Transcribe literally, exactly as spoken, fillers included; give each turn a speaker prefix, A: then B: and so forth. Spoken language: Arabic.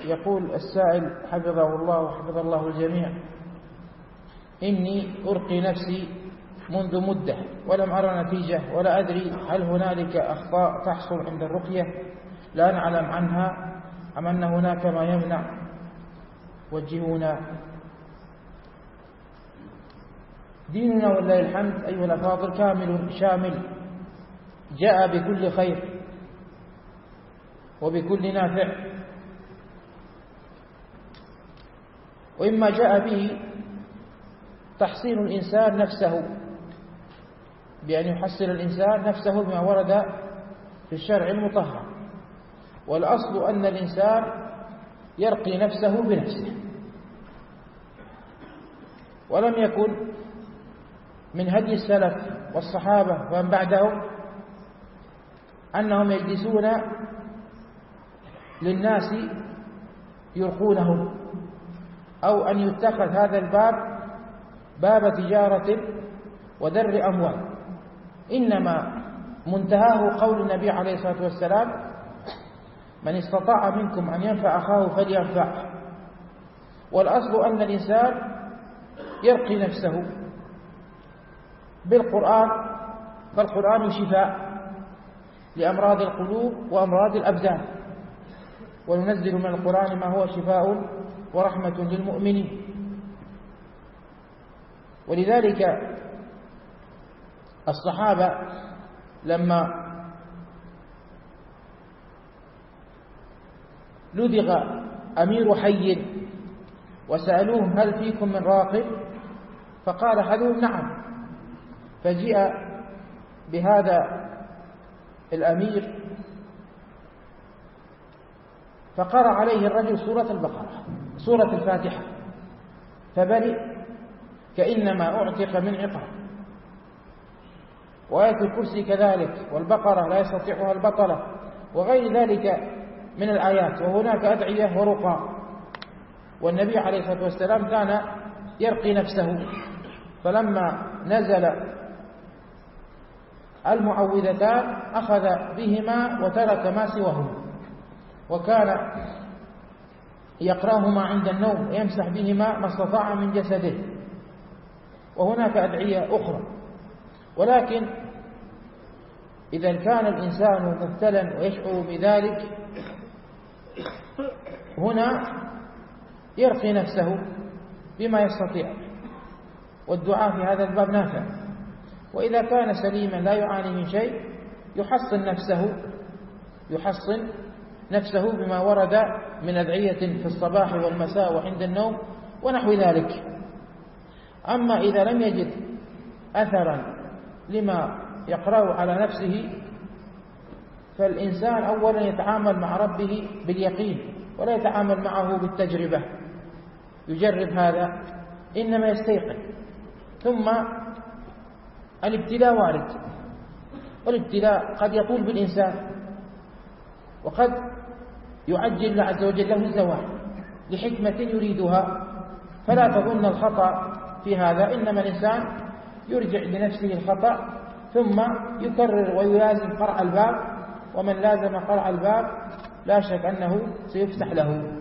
A: يقول السائل حفظه الله وحفظ الله الجميع: إني أرقي نفسي منذ مدة ولم أرى نتيجة، ولا أدري هل هنالك أخطاء تحصل عند الرقية لا نعلم عنها أم أن هناك ما يمنع؟ وجهونا. ديننا ولله الحمد أيها الأفاضل كامل شامل، جاء بكل خير وبكل نافع، وإما جاء به تحصين الإنسان نفسه، بأن يحصل الإنسان نفسه بما ورد في الشرع المطهر، والأصل أن الإنسان يرقي نفسه بنفسه. ولم يكن من هدي السلف والصحابة ومن بعدهم أنهم يجلسون للناس يرقونهم، أو أن يتخذ هذا الباب باب تجارة ودر أموال، إنما منتهاه قول النبي عليه الصلاة والسلام: من استطاع منكم أن ينفع أخاه فلينفعه. والأصل أن الإنسان يرقي نفسه بالقرآن، فالقرآن شفاء لأمراض القلوب وأمراض الأبدان، وننزل من القرآن ما هو شفاء ورحمة للمؤمنين. ولذلك الصحابة لما لدغ أمير حي وسألوهم: هل فيكم من راق؟ فقال أحدهم: نعم. فجيء بهذا الأمير فقرأ عليه الرجل سورة البقرة، سورة الفاتحة، فبرئ كإنما أعتق من عقاب. وآية الكرسي كذلك، والبقرة لا يستطيعها البطلة، وغير ذلك من الآيات. وهناك أدعية ورقى، والنبي عليه الصلاة والسلام كان يرقي نفسه، فلما نزل المعوذتان أخذ بهما وترك ما سواهما، وكان يقرأهما عند النوم ويمسح بهما ما استطاع من جسده. وهناك أدعية أخرى، ولكن إذا كان الإنسان مبتلا ويشعر بذلك هنا يرقي نفسه بما يستطيع، والدعاء في هذا الباب نافع. وإذا كان سليما لا يعاني من شيء يحصن نفسه يحصن نفسه بما ورد من أدعية في الصباح والمساء وعند النوم ونحو ذلك. أما إذا لم يجد أثرا لما يقرأ على نفسه، فالإنسان أولا يتعامل مع ربه باليقين، ولا يتعامل معه بالتجربة، يجرب هذا، إنما يستيقن. ثم الابتلاء وارد، والابتلاء قد يطول بالإنسان، وقد يعجل الله عز وجل له الزوال لحكمة يريدها. فلا تظن الخطأ في هذا، إنما الإنسان يرجع لنفسه الخطأ ثم يكرر ويلازم قرع الباب، ومن لازم قرع الباب لا شك أنه سيفتح له.